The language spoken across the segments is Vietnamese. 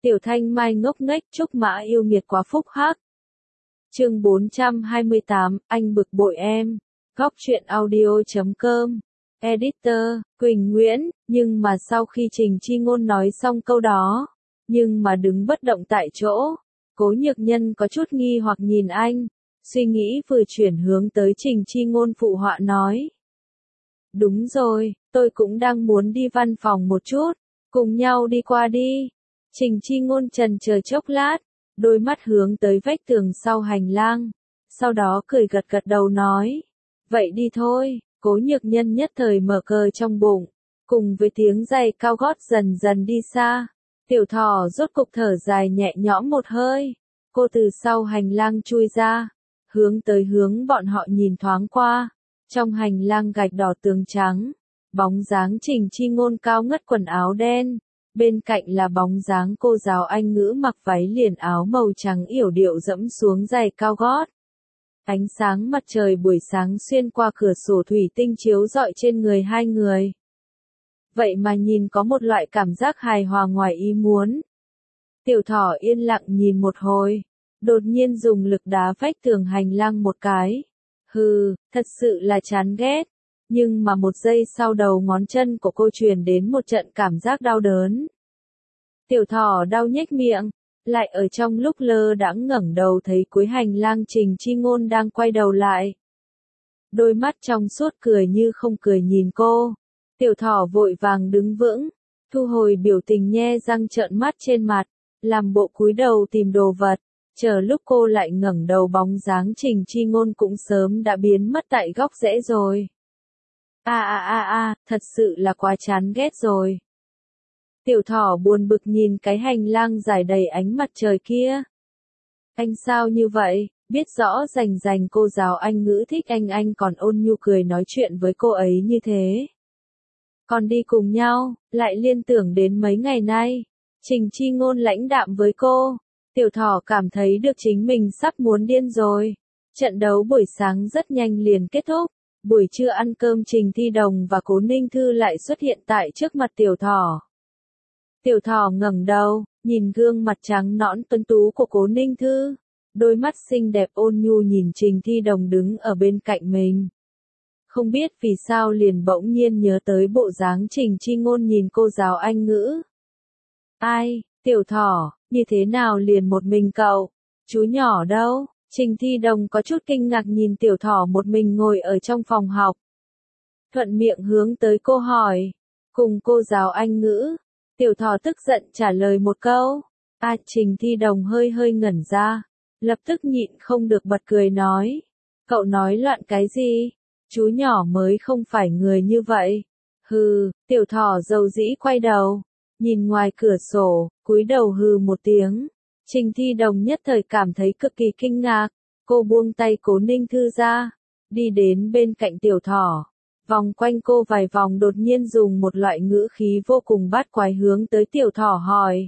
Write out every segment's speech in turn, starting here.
Tiểu Thanh Mai ngốc nghếch, Trúc Mã yêu nghiệt quá phúc hắc. Chương 428, anh bực bội em. Góc truyện audio.com. Editor, Quỳnh Nguyễn, nhưng mà sau khi Trình Chi Ngôn nói xong câu đó, nhưng mà đứng bất động tại chỗ, Cố Nhược Nhân có chút nghi hoặc nhìn anh, suy nghĩ vừa chuyển hướng tới Trình Chi Ngôn phụ họa nói. Đúng rồi, tôi cũng đang muốn đi văn phòng một chút, cùng nhau đi qua đi. Trình Chi Ngôn chần chờ chốc lát, đôi mắt hướng tới vách tường sau hành lang, sau đó cười gật gật đầu nói. Vậy đi thôi. Cố Nhược Nhân nhất thời mở cờ trong bụng, cùng với tiếng giày cao gót dần dần đi xa. Tiểu Thỏ rốt cục thở dài nhẹ nhõm một hơi, cô từ sau hành lang chui ra, hướng bọn họ nhìn thoáng qua. Trong hành lang gạch đỏ tường trắng, bóng dáng Trình Chi Ngôn cao ngất quần áo đen, bên cạnh là bóng dáng cô giáo Anh ngữ mặc váy liền áo màu trắng yểu điệu dẫm xuống giày cao gót. Ánh sáng mặt trời buổi sáng xuyên qua cửa sổ thủy tinh chiếu rọi trên người hai người. Vậy mà nhìn có một loại cảm giác hài hòa ngoài ý muốn. Tiểu Thỏ yên lặng nhìn một hồi, đột nhiên dùng lực đá vách tường hành lang một cái. Hừ, thật sự là chán ghét. Nhưng mà một giây sau đầu ngón chân của cô truyền đến một trận cảm giác đau đớn. Tiểu Thỏ đau nhếch miệng, lại ở trong lúc lơ đãng ngẩng đầu thấy cuối hành lang Trình Chi Ngôn đang quay đầu lại. Đôi mắt trong suốt cười như không cười nhìn cô. Tiểu Thỏ vội vàng đứng vững, thu hồi biểu tình nhe răng trợn mắt trên mặt, làm bộ cúi đầu tìm đồ vật, chờ lúc cô lại ngẩng đầu bóng dáng Trình Chi Ngôn cũng sớm đã biến mất tại góc rẽ rồi. Thật sự là quá chán ghét rồi. Tiểu Thỏ buồn bực nhìn cái hành lang dài đầy ánh mặt trời kia. Anh sao như vậy, biết rõ rành cô giáo Anh ngữ thích anh còn ôn nhu cười nói chuyện với cô ấy như thế. Còn đi cùng nhau, lại liên tưởng đến mấy ngày nay, Trình Chi Ngôn lãnh đạm với cô. Tiểu Thỏ cảm thấy được chính mình sắp muốn điên rồi. Trận đấu buổi sáng rất nhanh liền kết thúc. Buổi trưa ăn cơm Trình Thi Đồng và Cố Ninh Thư lại xuất hiện tại trước mặt Tiểu Thỏ. Tiểu Thỏ ngẩng đầu, nhìn gương mặt trắng nõn tuấn tú của Cố Ninh Thư, đôi mắt xinh đẹp ôn nhu nhìn Trình Thi Đồng đứng ở bên cạnh mình. Không biết vì sao liền bỗng nhiên nhớ tới bộ dáng Trình Chi Ngôn nhìn cô giáo Anh ngữ. Ai, Tiểu Thỏ, như thế nào liền một mình cậu? Chú nhỏ đâu? Trình Thi Đồng có chút kinh ngạc nhìn Tiểu Thỏ một mình ngồi ở trong phòng học. Thuận miệng hướng tới cô hỏi. Cùng cô giáo Anh ngữ. Tiểu Thỏ tức giận trả lời một câu. Trình Thi Đồng hơi ngẩn ra. Lập tức nhịn không được bật cười nói. Cậu nói loạn cái gì? Chú nhỏ mới không phải người như vậy. Hừ, Tiểu Thỏ dầu dĩ quay đầu. Nhìn ngoài cửa sổ, cúi đầu hừ một tiếng. Trình Thi Đồng nhất thời cảm thấy cực kỳ kinh ngạc. Cô buông tay Cố Ninh Thư ra. Đi đến bên cạnh Tiểu Thỏ. Vòng quanh cô vài vòng đột nhiên dùng một loại ngữ khí vô cùng bát quái hướng tới Tiểu Thỏ hỏi.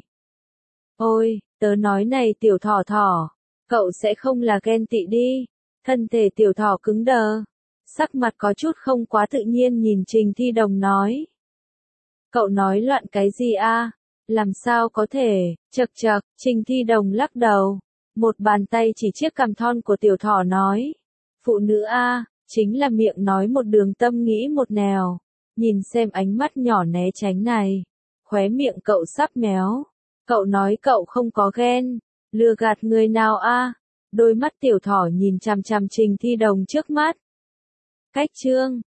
Ôi, tớ nói này Tiểu Thỏ Thỏ, cậu sẽ không là ghen tị đi. Thân thể Tiểu Thỏ cứng đờ, sắc mặt có chút không quá tự nhiên nhìn Trình Thi Đồng nói. Cậu nói loạn cái gì a? Làm sao có thể, chậc, Trình Thi Đồng lắc đầu, một bàn tay chỉ chiếc cằm thon của Tiểu Thỏ nói. Phụ nữ a, chính là miệng nói một đường tâm nghĩ một nẻo. Nhìn xem ánh mắt nhỏ né tránh này, khóe miệng cậu sắp méo. Cậu nói cậu không có ghen, lừa gạt người nào a? Đôi mắt Tiểu Thỏ nhìn chằm chằm Trình Thi Đồng trước mắt. Cách chương